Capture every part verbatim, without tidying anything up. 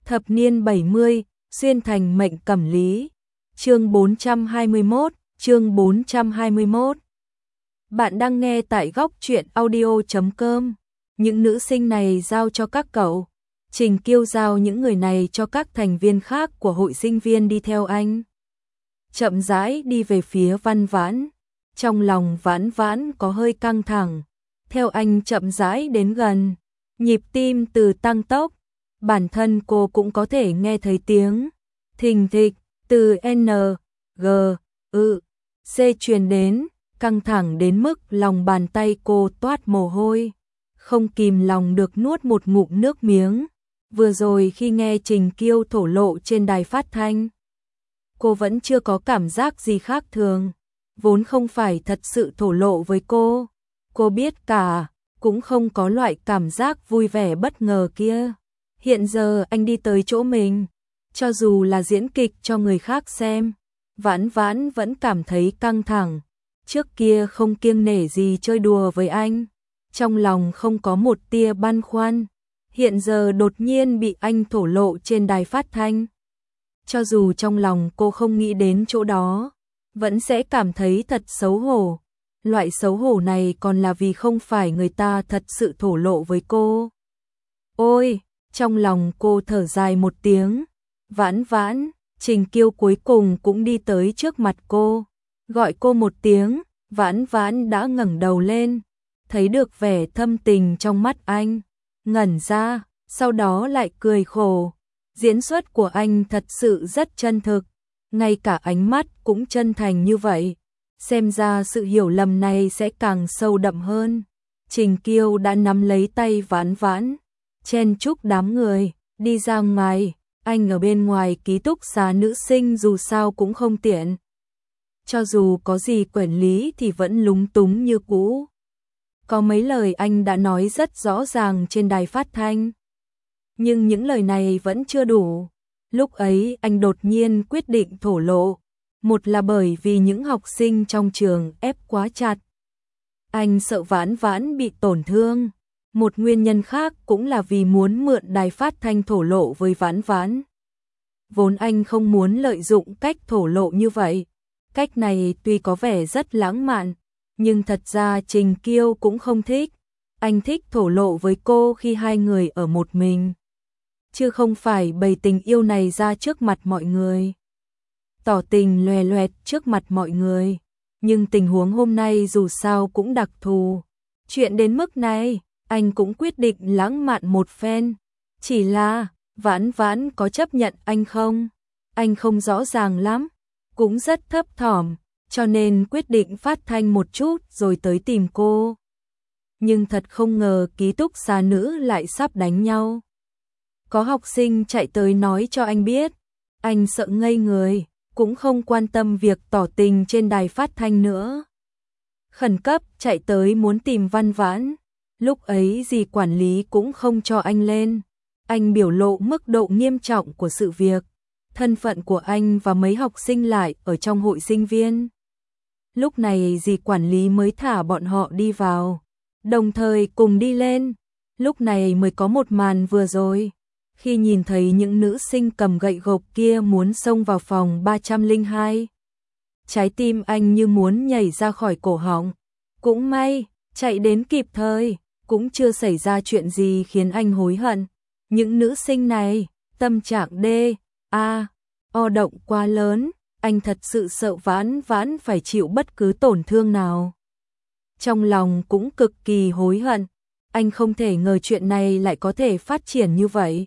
Thập niên bảy mươi, xuyên thành mệnh cẩm lý. Chương bốn trăm hai mươi mốt, chương bốn trăm hai mươi mốt. Bạn đang nghe tại góc truyện audio chấm com. Những nữ sinh này giao cho các cậu. Trình Kiêu giao những người này cho các thành viên khác của hội sinh viên đi theo anh. Chậm rãi đi về phía Văn Vãn. Trong lòng Vãn Vãn có hơi căng thẳng. Theo anh chậm rãi đến gần, nhịp tim từ tăng tốc. Bản thân cô cũng có thể nghe thấy tiếng thình thịch từ N, G, U, C truyền đến, căng thẳng đến mức lòng bàn tay cô toát mồ hôi, không kìm lòng được nuốt một ngụm nước miếng. Vừa rồi khi nghe Trình Kiêu thổ lộ trên đài phát thanh, cô vẫn chưa có cảm giác gì khác thường, vốn không phải thật sự thổ lộ với cô. Cô biết cả, cũng không có loại cảm giác vui vẻ bất ngờ kia. Hiện giờ anh đi tới chỗ mình, cho dù là diễn kịch cho người khác xem, Vãn Vãn vẫn cảm thấy căng thẳng. Trước kia không kiêng nể gì chơi đùa với anh, trong lòng không có một tia băn khoăn. Hiện giờ đột nhiên bị anh thổ lộ trên đài phát thanh. Cho dù trong lòng cô không nghĩ đến chỗ đó, vẫn sẽ cảm thấy thật xấu hổ. Loại xấu hổ này còn là vì không phải người ta thật sự thổ lộ với cô. Ôi! Trong lòng cô thở dài một tiếng. Vãn Vãn, Trình Kiêu cuối cùng cũng đi tới trước mặt cô. Gọi cô một tiếng, Vãn Vãn đã ngẩng đầu lên. Thấy được vẻ thâm tình trong mắt anh. Ngẩn ra, sau đó lại cười khổ. Diễn xuất của anh thật sự rất chân thực. Ngay cả ánh mắt cũng chân thành như vậy. Xem ra sự hiểu lầm này sẽ càng sâu đậm hơn. Trình Kiêu đã nắm lấy tay Vãn Vãn, chen chúc đám người, đi ra ngoài. Anh ở bên ngoài ký túc xá nữ sinh dù sao cũng không tiện. Cho dù có gì quản lý thì vẫn lúng túng như cũ. Có mấy lời anh đã nói rất rõ ràng trên đài phát thanh. Nhưng những lời này vẫn chưa đủ. Lúc ấy anh đột nhiên quyết định thổ lộ. Một là bởi vì những học sinh trong trường ép quá chặt. Anh sợ Vãn Vãn bị tổn thương. Một nguyên nhân khác cũng là vì muốn mượn đài phát thanh thổ lộ với Vãn Vãn. Vốn anh không muốn lợi dụng cách thổ lộ như vậy. Cách này tuy có vẻ rất lãng mạn, nhưng thật ra Trình Kiêu cũng không thích. Anh thích thổ lộ với cô khi hai người ở một mình, chứ không phải bày tình yêu này ra trước mặt mọi người. Tỏ tình loè loẹt trước mặt mọi người. Nhưng tình huống hôm nay dù sao cũng đặc thù. Chuyện đến mức này, anh cũng quyết định lãng mạn một phen. Chỉ là, Vãn Vãn có chấp nhận anh không? Anh không rõ ràng lắm, cũng rất thấp thỏm, cho nên quyết định phát thanh một chút rồi tới tìm cô. Nhưng thật không ngờ ký túc xá nữ lại sắp đánh nhau. Có học sinh chạy tới nói cho anh biết. Anh sợ ngây người, cũng không quan tâm việc tỏ tình trên đài phát thanh nữa. Khẩn cấp chạy tới muốn tìm Văn Vãn. Lúc ấy dì quản lý cũng không cho anh lên. Anh biểu lộ mức độ nghiêm trọng của sự việc. Thân phận của anh và mấy học sinh lại ở trong hội sinh viên. Lúc này dì quản lý mới thả bọn họ đi vào, đồng thời cùng đi lên. Lúc này mới có một màn vừa rồi. Khi nhìn thấy những nữ sinh cầm gậy gộc kia muốn xông vào phòng ba trăm lẻ hai. Trái tim anh như muốn nhảy ra khỏi cổ họng. Cũng may, chạy đến kịp thời, cũng chưa xảy ra chuyện gì khiến anh hối hận. Những nữ sinh này, tâm trạng D, A, O động quá lớn, anh thật sự sợ Vãn Vãn phải chịu bất cứ tổn thương nào. Trong lòng cũng cực kỳ hối hận, anh không thể ngờ chuyện này lại có thể phát triển như vậy.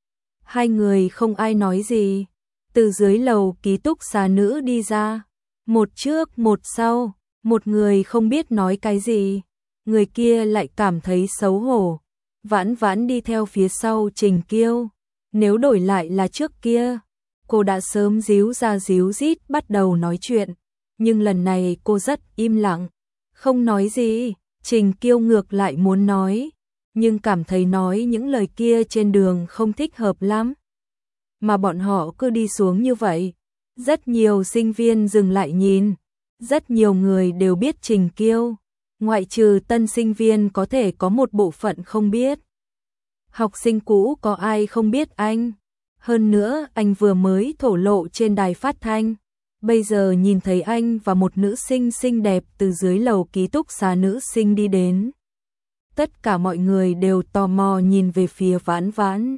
Hai người không ai nói gì, từ dưới lầu ký túc xá nữ đi ra, một trước một sau, một người không biết nói cái gì, người kia lại cảm thấy xấu hổ. Vãn Vãn đi theo phía sau Trình Kiêu, nếu đổi lại là trước kia, cô đã sớm díu ra díu dít bắt đầu nói chuyện, nhưng lần này cô rất im lặng, không nói gì. Trình Kiêu ngược lại muốn nói, nhưng cảm thấy nói những lời kia trên đường không thích hợp lắm. Mà bọn họ cứ đi xuống như vậy, rất nhiều sinh viên dừng lại nhìn, rất nhiều người đều biết Trình Kiêu, ngoại trừ tân sinh viên có thể có một bộ phận không biết. Học sinh cũ có ai không biết anh, Hơn nữa, anh vừa mới thổ lộ trên đài phát thanh. Bây giờ nhìn thấy anh và một nữ sinh xinh đẹp từ dưới lầu ký túc xá nữ sinh đi đến. Tất cả mọi người đều tò mò nhìn về phía Vãn Vãn.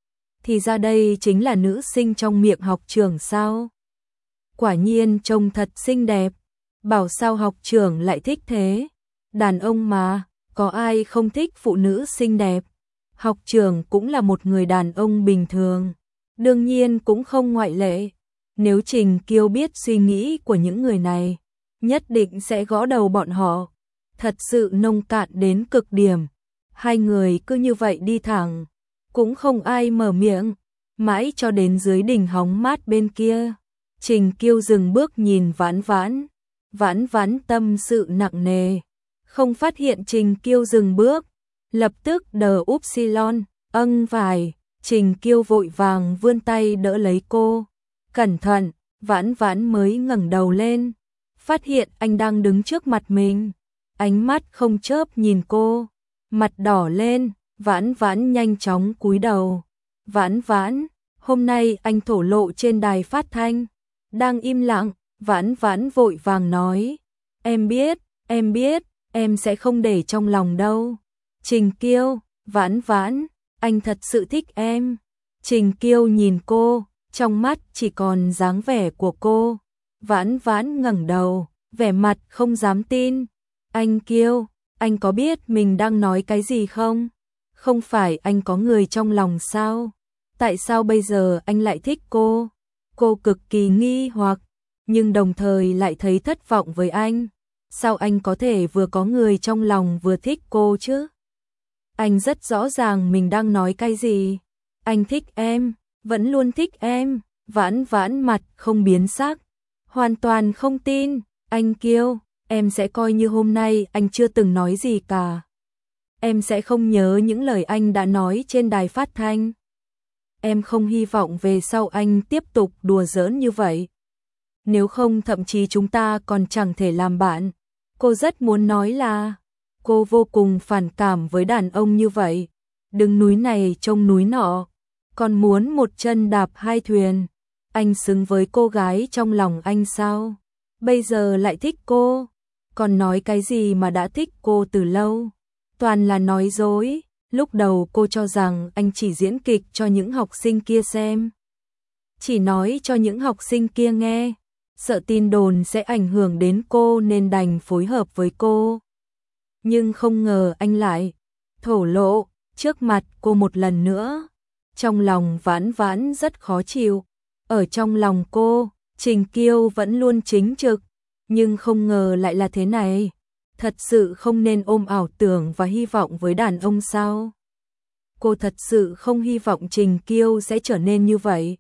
Thì ra đây chính là nữ sinh trong miệng học trưởng sao? Quả nhiên trông thật xinh đẹp. Bảo sao học trưởng lại thích thế? Đàn ông mà, có ai không thích phụ nữ xinh đẹp? Học trưởng cũng là một người đàn ông bình thường. Đương nhiên cũng không ngoại lệ. Nếu Trình Kiêu biết suy nghĩ của những người này, nhất định sẽ gõ đầu bọn họ. Thật sự nông cạn đến cực điểm. Hai người cứ như vậy đi thẳng, cũng không ai mở miệng, mãi cho đến dưới đỉnh hóng mát bên kia. Trình Kiêu dừng bước nhìn Vãn Vãn. Vãn Vãn tâm sự nặng nề, không phát hiện Trình Kiêu dừng bước, lập tức đờ upsilon, âng vài. Trình Kiêu vội vàng vươn tay đỡ lấy cô. Cẩn thận, Vãn Vãn mới ngẩng đầu lên, phát hiện anh đang đứng trước mặt mình. Ánh mắt không chớp nhìn cô, mặt đỏ lên. Vãn Vãn nhanh chóng cúi đầu. Vãn Vãn, hôm nay anh thổ lộ trên đài phát thanh. Đang im lặng, Vãn Vãn vội vàng nói. Em biết, em biết, em sẽ không để trong lòng đâu. Trình Kiêu, Vãn Vãn, anh thật sự thích em. Trình Kiêu nhìn cô, trong mắt chỉ còn dáng vẻ của cô. Vãn Vãn ngẩng đầu, vẻ mặt không dám tin. Anh Kiêu, anh có biết mình đang nói cái gì không? Không phải anh có người trong lòng sao? Tại sao bây giờ anh lại thích cô? Cô cực kỳ nghi hoặc, nhưng đồng thời lại thấy thất vọng với anh. Sao anh có thể vừa có người trong lòng vừa thích cô chứ? Anh rất rõ ràng mình đang nói cái gì. Anh thích em, vẫn luôn thích em. Vãn Vãn mặt không biến sắc, hoàn toàn không tin. Anh Kiêu, em sẽ coi như hôm nay anh chưa từng nói gì cả. Em sẽ không nhớ những lời anh đã nói trên đài phát thanh. Em không hy vọng về sau anh tiếp tục đùa giỡn như vậy. Nếu không thậm chí chúng ta còn chẳng thể làm bạn. Cô rất muốn nói là cô vô cùng phản cảm với đàn ông như vậy. Đứng núi này trông núi nọ, còn muốn một chân đạp hai thuyền. Anh xứng với cô gái trong lòng anh sao? Bây giờ lại thích cô, còn nói cái gì mà đã thích cô từ lâu? Toàn là nói dối. Lúc đầu cô cho rằng anh chỉ diễn kịch cho những học sinh kia xem, chỉ nói cho những học sinh kia nghe, sợ tin đồn sẽ ảnh hưởng đến cô nên đành phối hợp với cô. Nhưng không ngờ anh lại thổ lộ trước mặt cô một lần nữa. Trong lòng Vãn Vãn rất khó chịu. Ở trong lòng cô, Trình Kiêu vẫn luôn chính trực, nhưng không ngờ lại là thế này. Thật sự không nên ôm ảo tưởng và hy vọng với đàn ông sao? Cô thật sự không hy vọng Trình Kiêu sẽ trở nên như vậy.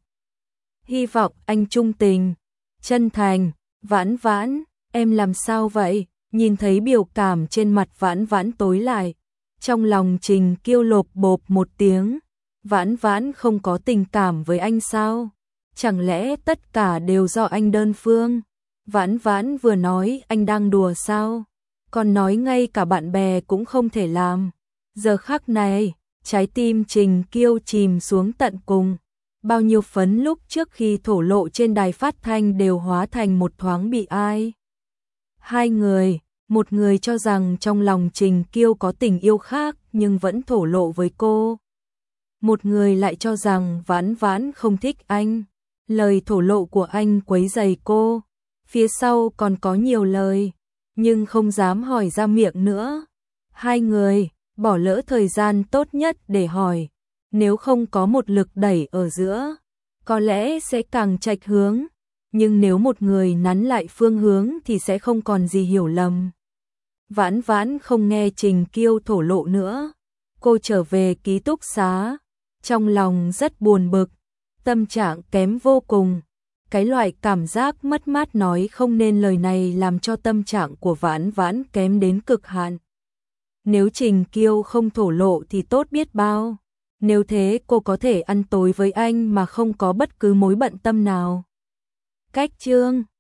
Hy vọng anh trung tình, chân thành. Vãn Vãn, em làm sao vậy? Nhìn thấy biểu cảm trên mặt Vãn Vãn tối lại, trong lòng Trình Kiêu lộp bộp một tiếng. Vãn Vãn không có tình cảm với anh sao? Chẳng lẽ tất cả đều do anh đơn phương? Vãn Vãn vừa nói anh đang đùa sao? Còn nói ngay cả bạn bè cũng không thể làm. Giờ khắc này, trái tim Trình Kiêu chìm xuống tận cùng. Bao nhiêu phấn lúc trước khi thổ lộ trên đài phát thanh đều hóa thành một thoáng bị ai. Hai người, một người cho rằng trong lòng Trình Kiêu có tình yêu khác nhưng vẫn thổ lộ với cô. Một người lại cho rằng Vãn Vãn không thích anh. Lời thổ lộ của anh quấy rầy cô. Phía sau còn có nhiều lời, nhưng không dám hỏi ra miệng nữa. Hai người bỏ lỡ thời gian tốt nhất để hỏi. Nếu không có một lực đẩy ở giữa, có lẽ sẽ càng chệch hướng. Nhưng nếu một người nắn lại phương hướng thì sẽ không còn gì hiểu lầm. Vãn Vãn không nghe Trình Kiêu thổ lộ nữa. Cô trở về ký túc xá, trong lòng rất buồn bực, tâm trạng kém vô cùng. Cái loại cảm giác mất mát nói không nên lời này làm cho tâm trạng của Vãn Vãn kém đến cực hạn. Nếu Trình Kiêu không thổ lộ thì tốt biết bao. Nếu thế cô có thể ăn tối với anh mà không có bất cứ mối bận tâm nào. Cách chương